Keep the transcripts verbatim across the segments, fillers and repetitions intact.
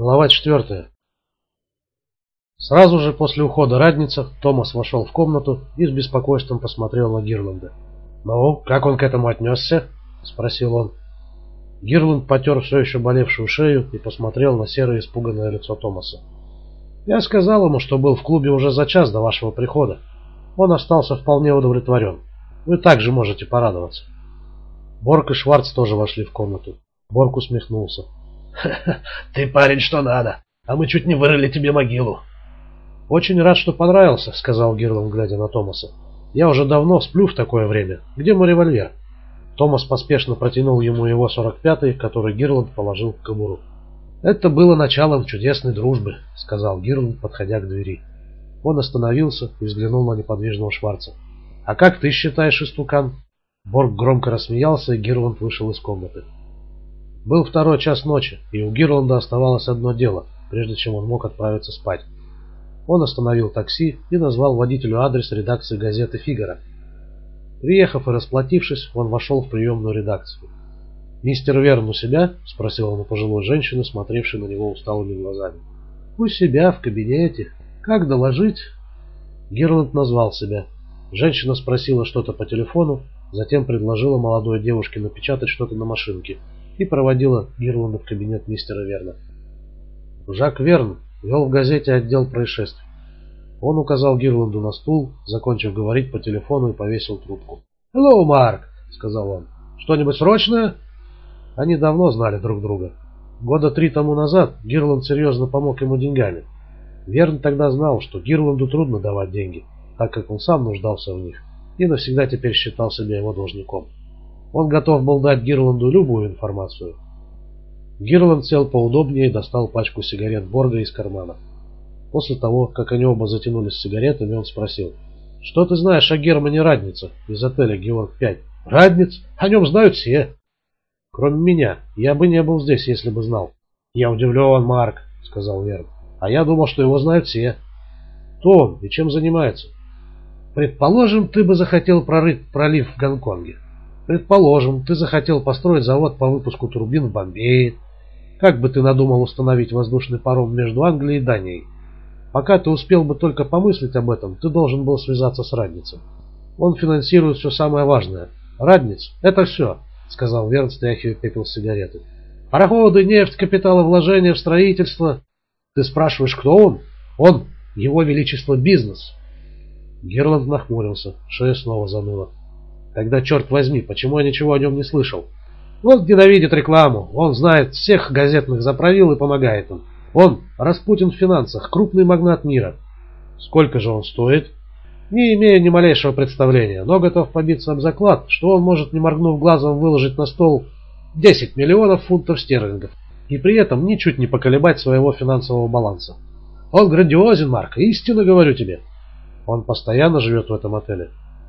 Глава четвертая. Сразу же после ухода Радница Томас вошел в комнату и с беспокойством посмотрел на Гирланда. «Ну, как он к этому отнесся?» — спросил он. Гирланд потер все еще болевшую шею и посмотрел на серое испуганное лицо Томаса. «Я сказал ему, что был в клубе уже за час до вашего прихода. Он остался вполне удовлетворен. Вы также можете порадоваться». Борг и Шварц тоже вошли в комнату. Борг усмехнулся. «Ты парень что надо, а мы чуть не вырыли тебе могилу». «Очень рад, что понравился», — сказал Гирланд, глядя на Томаса. «Я уже давно сплю в такое время. Где мой револьвер?» Томас поспешно протянул ему его сорок пятый, который Гирланд положил в кобуру. «Это было началом чудесной дружбы», — сказал Гирланд, подходя к двери. Он остановился и взглянул на неподвижного Шварца. «А как ты считаешь, истукан?» Борг громко рассмеялся, и Гирланд вышел из комнаты. Был второй час ночи, и у Гирланда оставалось одно дело, прежде чем он мог отправиться спать. Он остановил такси и назвал водителю адрес редакции газеты «Фигаро». Приехав и расплатившись, он вошел в приемную редакцию. «Мистер Верн у себя?» — спросил он у пожилой женщины, смотревшей на него усталыми глазами. «У себя, в кабинете. Как доложить?» Гирланд назвал себя. Женщина спросила что-то по телефону, затем предложила молодой девушке напечатать что-то на машинке и проводила Гирланда в кабинет мистера Верна. Жак Верн вел в газете отдел происшествий. Он указал Гирланду на стул, закончив говорить по телефону, и повесил трубку. «Hello, Марк!» — сказал он. «Что-нибудь срочное?» Они давно знали друг друга. Года три тому назад Гирланд серьезно помог ему деньгами. Верн тогда знал, что Гирланду трудно давать деньги, так как он сам нуждался в них, и навсегда теперь считал себя его должником. Он готов был дать Гирланду любую информацию. Гирланд сел поудобнее и достал пачку сигарет Борга из кармана. После того, как они оба затянулись сигаретами, он спросил: «Что ты знаешь о Германе Раднице из отеля Георг пять?» «Радниц? О нем знают все». «Кроме меня. Я бы не был здесь, если бы знал». «Я удивлен, Марк», — сказал Верн. «А я думал, что его знают все». «Кто он и чем занимается?» «Предположим, ты бы захотел прорыть пролив в Гонконге. Предположим, ты захотел построить завод по выпуску турбин в Бомбее. Как бы ты надумал установить воздушный паром между Англией и Данией? Пока ты успел бы только помыслить об этом, ты должен был связаться с Радницем. Он финансирует все самое важное. Радниц — это все», — сказал Верн, стряхивая пепел с сигареты. «Пароходы, нефть, капиталовложения в строительство. Ты спрашиваешь, кто он? Он — его величество бизнес». Гирланд нахмурился, шея снова заныла. «Тогда, черт возьми, почему я ничего о нем не слышал?» «Он ненавидит рекламу, он знает всех газетных заправил и помогает им. Он Распутин в финансах, крупный магнат мира». «Сколько же он стоит?» «Не имею ни малейшего представления, но готов побиться об заклад, что он может, не моргнув глазом, выложить на стол десять миллионов фунтов стерлингов и при этом ничуть не поколебать своего финансового баланса. Он грандиозен, Марк, истинно говорю тебе». «Он постоянно живет в этом отеле?»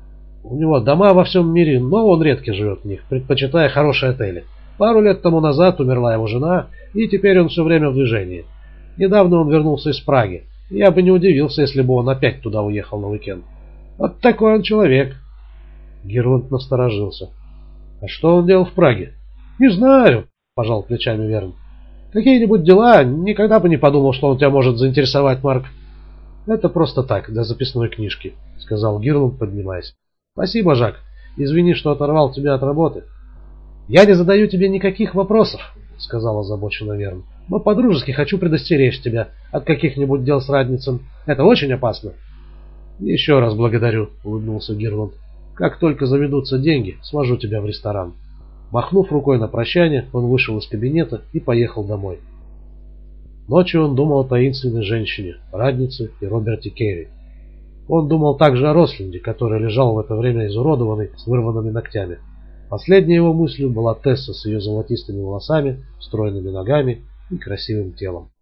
«У него дома во всем мире, но он редко живет в них, предпочитая хорошие отели. Пару лет тому назад умерла его жена, и теперь он все время в движении. Недавно он вернулся из Праги. Я бы не удивился, если бы он опять туда уехал на уикенд. Вот такой он человек». Гирланд насторожился. «А что он делал в Праге?» «Не знаю», — пожал плечами Верн. «Какие-нибудь дела, никогда бы не подумал, что он тебя может заинтересовать, Марк». «Это просто так, для записной книжки», — сказал Гирланд, поднимаясь. «Спасибо, Жак. Извини, что оторвал тебя от работы». «Я не задаю тебе никаких вопросов», — сказал озабоченно Верн. «Но по-дружески хочу предостеречь тебя от каких-нибудь дел с Радницем. Это очень опасно». «Еще раз благодарю», — улыбнулся Гирланд. «Как только заведутся деньги, свожу тебя в ресторан». Махнув рукой на прощание, он вышел из кабинета и поехал домой. Ночью он думал о таинственной женщине, Раднице и Роберте Керри. Он думал также о Рослинде, который лежал в это время изуродованный, с вырванными ногтями. Последней его мыслью была Тесса с ее золотистыми волосами, стройными ногами и красивым телом.